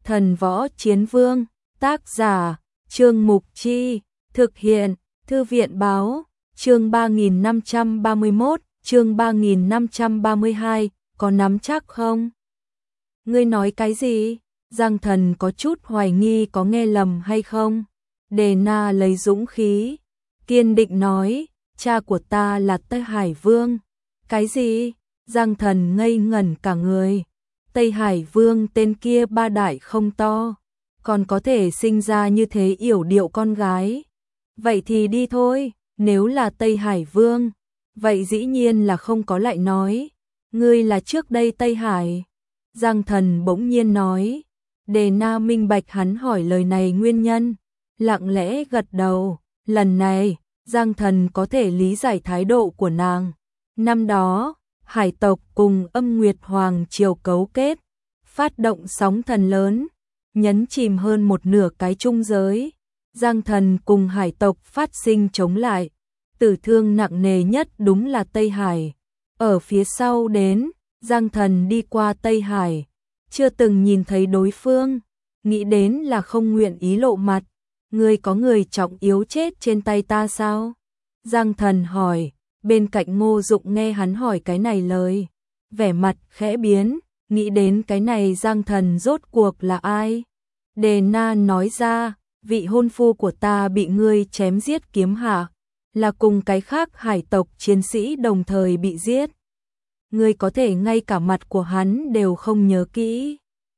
Thần Võ Chiến Vương, tác giả, Trương Mục Chi, thực hiện, Thư viện Báo, chương 3531, chương 3532, có nắm chắc không? Ngươi nói cái gì? Giang Thần có chút hoài nghi có nghe lầm hay không? Đề Na lấy dũng khí, kiên định nói, cha của ta là Tây Hải Vương. Cái gì? Giang Thần ngây ngẩn cả người. Tây Hải Vương tên kia ba đại không to, còn có thể sinh ra như thế yểu điệu con gái. Vậy thì đi thôi, nếu là Tây Hải Vương, vậy dĩ nhiên là không có lại nói. Ngươi là trước đây Tây Hải. Giang Thần bỗng nhiên nói. Đề Na minh bạch hắn hỏi lời này nguyên nhân, lặng lẽ gật đầu. Lần này, Giang Thần có thể lý giải thái độ của nàng. Năm đó, hải tộc cùng Âm Nguyệt Hoàng triều cấu kết, phát động sóng thần lớn, nhấn chìm hơn một nửa cái trung giới. Giang Thần cùng hải tộc phát sinh chống lại, tử thương nặng nề nhất đúng là Tây Hải. Ở phía sau đến, Giang Thần đi qua Tây Hải, chưa từng nhìn thấy đối phương, nghĩ đến là không nguyện ý lộ mặt. Ngươi có người trọng yếu chết trên tay ta sao? Giang Thần hỏi. Bên cạnh Ngô Dụng nghe hắn hỏi cái này lời, vẻ mặt khẽ biến, nghĩ đến cái này Giang Thần rốt cuộc là ai? Đề Na nói ra, vị hôn phu của ta bị ngươi chém giết kiếm hạ, là cùng cái khác hải tộc chiến sĩ đồng thời bị giết. Ngươi có thể ngay cả mặt của hắn đều không nhớ kỹ.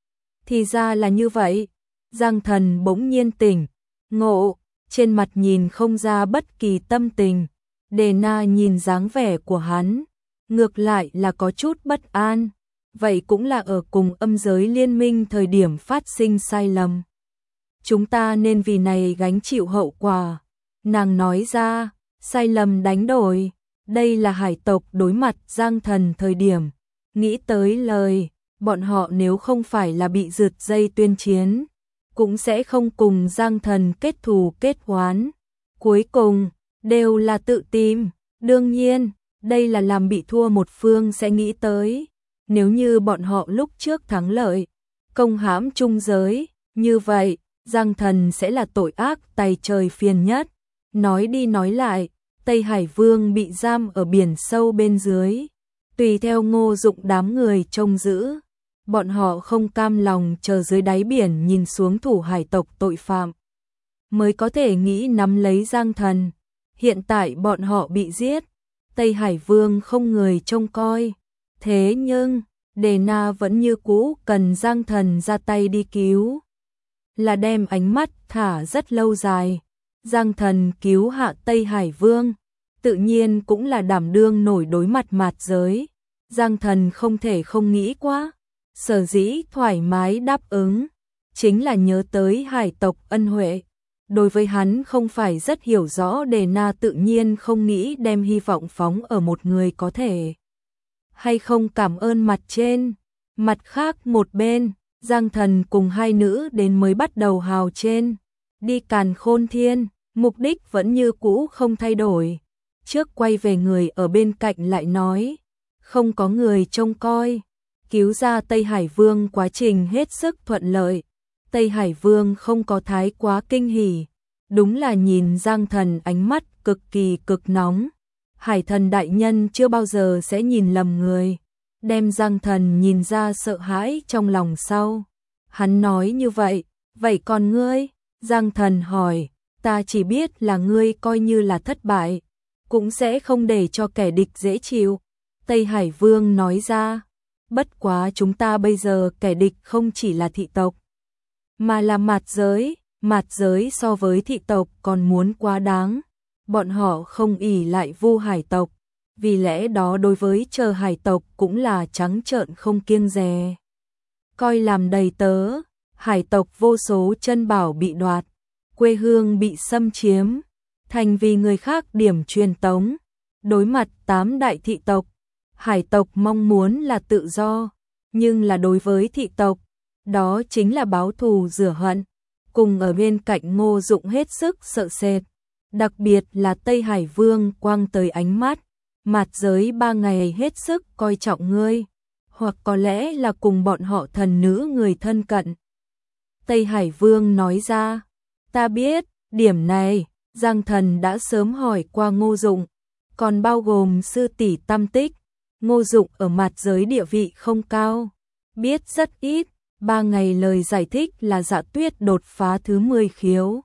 Thì ra là như vậy. Giang Thần bỗng nhiên tỉnh ngộ, trên mặt nhìn không ra bất kỳ tâm tình. Đề Na nhìn dáng vẻ của hắn, ngược lại là có chút bất an. Vậy cũng là ở cùng âm giới liên minh thời điểm phát sinh sai lầm. Chúng ta nên vì này gánh chịu hậu quả. Nàng nói ra, sai lầm đánh đổi. Đây là hải tộc đối mặt Giang Thần thời điểm. Nghĩ tới lời, bọn họ nếu không phải là bị rượt dây tuyên chiến, cũng sẽ không cùng Giang Thần kết thù kết oán. Cuối cùng, đều là tự tìm. Đương nhiên, đây là làm bị thua một phương sẽ nghĩ tới. Nếu như bọn họ lúc trước thắng lợi, công hãm trung giới, như vậy, Giang Thần sẽ là tội ác tày trời phiền nhất. Nói đi nói lại, Tây Hải Vương bị giam ở biển sâu bên dưới, tùy theo Ngô Dụng đám người trông giữ. Bọn họ không cam lòng chờ dưới đáy biển nhìn xuống thủ hải tộc tội phạm, mới có thể nghĩ nắm lấy Giang Thần. Hiện tại bọn họ bị giết, Tây Hải Vương không người trông coi. Thế nhưng, Đề Na vẫn như cũ cần Giang Thần ra tay đi cứu. Là đem ánh mắt thả rất lâu dài. Giang Thần cứu hạ Tây Hải Vương, tự nhiên cũng là đảm đương nổi đối mặt mạt giới. Giang Thần không thể không nghĩ quá. Sở dĩ thoải mái đáp ứng, chính là nhớ tới hải tộc ân huệ. Đối với hắn không phải rất hiểu rõ, Đề Na tự nhiên không nghĩ đem hy vọng phóng ở một người có thể hay không cảm ơn mặt trên. Mặt khác một bên, Giang Thần cùng hai nữ đến mới bắt đầu hào trên, đi Càn Khôn Thiên, mục đích vẫn như cũ không thay đổi. Trước quay về người ở bên cạnh lại nói, không có người trông coi, cứu ra Tây Hải Vương quá trình hết sức thuận lợi. Tây Hải Vương không có thái quá kinh hỉ, đúng là nhìn Giang Thần ánh mắt cực kỳ cực nóng. Hải Thần đại nhân chưa bao giờ sẽ nhìn lầm người, đem Giang Thần nhìn ra sợ hãi trong lòng sau. Hắn nói như vậy, vậy còn ngươi? Giang Thần hỏi, ta chỉ biết là ngươi coi như là thất bại, cũng sẽ không để cho kẻ địch dễ chịu. Tây Hải Vương nói ra, bất quá chúng ta bây giờ kẻ địch không chỉ là thị tộc, mà là mạt giới so với thị tộc còn muốn quá đáng. Bọn họ không ỷ lại Vu hải tộc, vì lẽ đó đối với chờ hải tộc cũng là trắng trợn không kiêng dè. Coi làm đầy tớ, hải tộc vô số chân bảo bị đoạt, quê hương bị xâm chiếm, thành vì người khác điểm truyền tống. Đối mặt 8 đại thị tộc, hải tộc mong muốn là tự do, nhưng là đối với thị tộc, đó chính là báo thù rửa hận. Cùng ở bên cạnh Ngô Dụng hết sức sợ sệt, đặc biệt là Tây Hải Vương quang tới ánh mắt, mạt giới 3 ngày hết sức coi trọng ngươi, hoặc có lẽ là cùng bọn họ thần nữ người thân cận. Tây Hải Vương nói ra. Ta biết, điểm này, Giang Thần đã sớm hỏi qua Ngô Dụng, còn bao gồm sư tỷ Tam Tích. Ngô Dụng ở mặt giới địa vị không cao, biết rất ít, 3 ngày lời giải thích là Dạ Tuyết đột phá thứ 10 khiếu.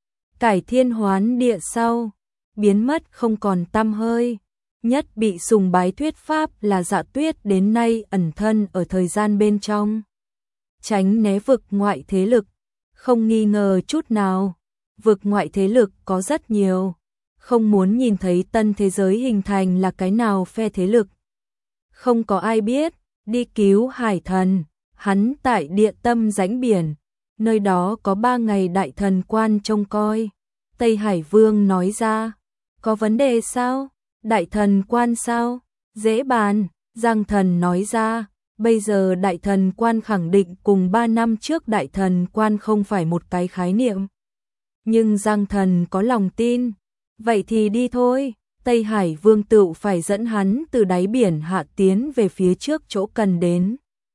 Cải thiên hoán địa sau, biến mất không còn tăm hơi. Nhất bị sùng bái thuyết pháp là Dạ Tuyết đến nay ẩn thân ở thời gian bên trong, tránh né vực ngoại thế lực, không nghi ngờ chút nào. Vực ngoại thế lực có rất nhiều, không muốn nhìn thấy tân thế giới hình thành là cái nào phe thế lực. Không có ai biết, đi cứu hải thần, hắn tại địa tâm rãnh biển, nơi đó có 3 ngày đại thần quan trông coi. Tây Hải Vương nói ra, có vấn đề sao? Đại thần quan sao? Dễ bàn. Giang Thần nói ra, bây giờ đại thần quan khẳng định cùng 3 năm trước đại thần quan không phải một cái khái niệm. Nhưng Giang Thần có lòng tin, vậy thì đi thôi. Tây Hải Vương tự phải dẫn hắn từ đáy biển hạ tiến về phía trước chỗ cần đến.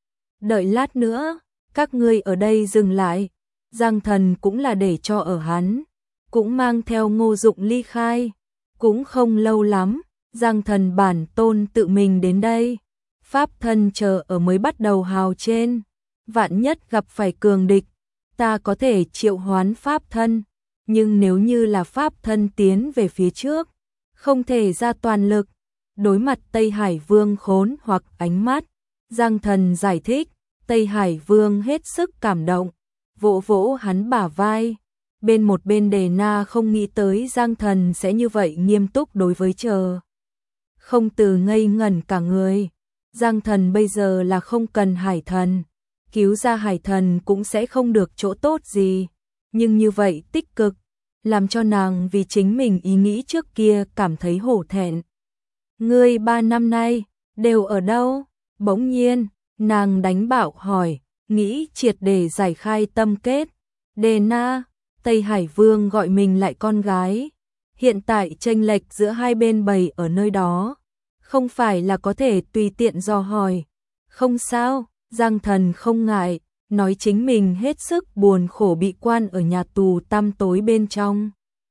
Đợi lát nữa, các ngươi ở đây dừng lại. Giang Thần cũng là để cho ở hắn, cũng mang theo Ngô Dụng ly khai. Cũng không lâu lắm, Giang Thần bản tôn tự mình đến đây. Pháp thân chờ ở mới bắt đầu hào trên. Vạn nhất gặp phải cường địch, ta có thể triệu hoán pháp thân. Nhưng nếu như là pháp thân tiến về phía trước, không thể ra toàn lực. Đối mặt Tây Hải Vương khốn hoặc ánh mắt, Giang Thần giải thích. Tây Hải Vương hết sức cảm động, vỗ vỗ hắn bả vai. Một bên Đề Na không nghĩ tới Giang Thần sẽ như vậy nghiêm túc đối với chờ. Không từ ngây ngẩn cả người. Giang Thần bây giờ là không cần hải thần, cứu ra hải thần cũng sẽ không được chỗ tốt gì. Nhưng như vậy tích cực, làm cho nàng vì chính mình ý nghĩ trước kia cảm thấy hổ thẹn. Ngươi 3 năm nay, đều ở đâu? Bỗng nhiên, nàng đánh bạo hỏi, nghĩ triệt để giải khai tâm kết. Đề Na, Tây Hải Vương gọi mình lại con gái. Hiện tại chênh lệch giữa hai bên bầy ở nơi đó, không phải là có thể tùy tiện dò hỏi. Không sao, Giang Thần không ngại, nói chính mình hết sức buồn khổ bị quan ở nhà tù tăm tối bên trong.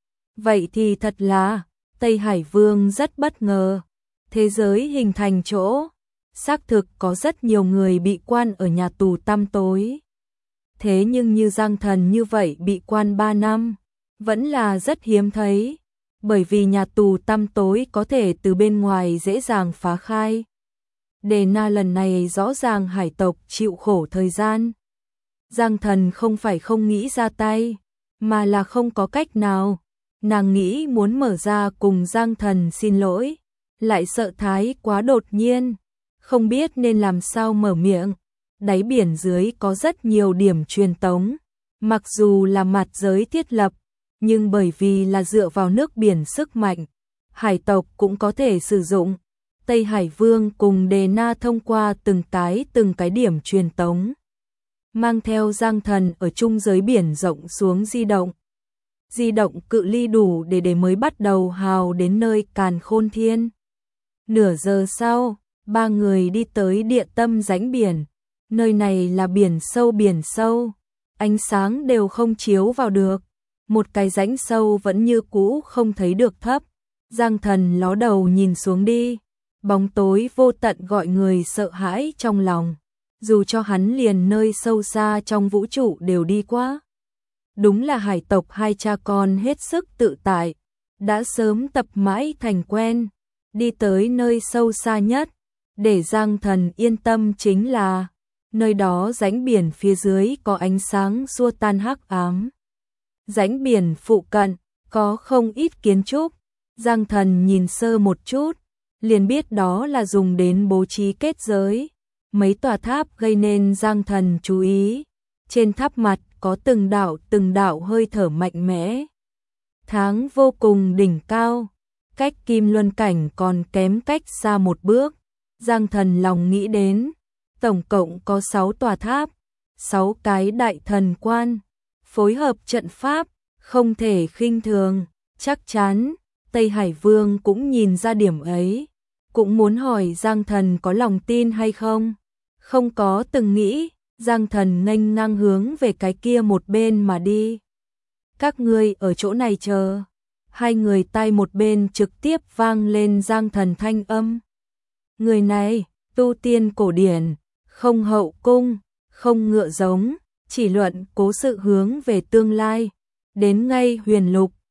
Vậy thì thật là, Tây Hải Vương rất bất ngờ. Thế giới hình thành chỗ, xác thực có rất nhiều người bị quan ở nhà tù tăm tối. Thế nhưng như Giang Thần như vậy bị quan 3 năm, vẫn là rất hiếm thấy, bởi vì nhà tù tăm tối có thể từ bên ngoài dễ dàng phá khai. Đề Na lần này rõ ràng hải tộc chịu khổ thời gian. Giang Thần không phải không nghĩ ra tay, mà là không có cách nào. Nàng nghĩ muốn mở ra cùng Giang Thần xin lỗi, lại sợ thái quá đột nhiên, không biết nên làm sao mở miệng. Đáy biển dưới có rất nhiều điểm truyền tống, mặc dù là mặt giới thiết lập, nhưng bởi vì là dựa vào nước biển sức mạnh, hải tộc cũng có thể sử dụng. Tây Hải Vương cùng Đề Na thông qua từng cái điểm truyền tống, mang theo Giang Thần ở trung giới biển rộng xuống di động. Di động cự ly đủ để mới bắt đầu hào đến nơi Càn Khôn Thiên. Nửa giờ sau, 3 người đi tới địa tâm rãnh biển. Nơi này là biển sâu, ánh sáng đều không chiếu vào được. Một cái rãnh sâu vẫn như cũ không thấy được thấp. Giang Thần ló đầu nhìn xuống đi, bóng tối vô tận gọi người sợ hãi trong lòng. Dù cho hắn liền nơi sâu xa trong vũ trụ đều đi qua. Đúng là hải tộc hai cha con hết sức tự tại, đã sớm tập mãi thành quen, đi tới nơi sâu xa nhất. Để Giang Thần yên tâm chính là nơi đó rãnh biển phía dưới có ánh sáng xua tan hắc ám. Rãnh biển phụ cận có không ít kiến trúc, Giang Thần nhìn sơ một chút, liền biết đó là dùng đến bố trí kết giới. Mấy tòa tháp gây nên Giang Thần chú ý, trên tháp mặt có từng đạo hơi thở mạnh mẽ. Tháng vô cùng đỉnh cao, cách Kim Luân cảnh còn kém cách xa một bước. Giang Thần lòng nghĩ đến, tổng cộng có 6 tòa tháp, 6 cái đại thần quan, phối hợp trận pháp, không thể khinh thường. Chắc chắn, Tây Hải Vương cũng nhìn ra điểm ấy, cũng muốn hỏi Giang Thần có lòng tin hay không. Không có từng nghĩ, Giang Thần nghênh ngang hướng về cái kia một bên mà đi. Các ngươi ở chỗ này chờ. Hai người tay một bên trực tiếp vang lên Giang Thần thanh âm. Người này, tu tiên cổ điển, không hậu cung, không ngựa giống, chỉ luận cố sự hướng về tương lai. Đến ngay huyền lục,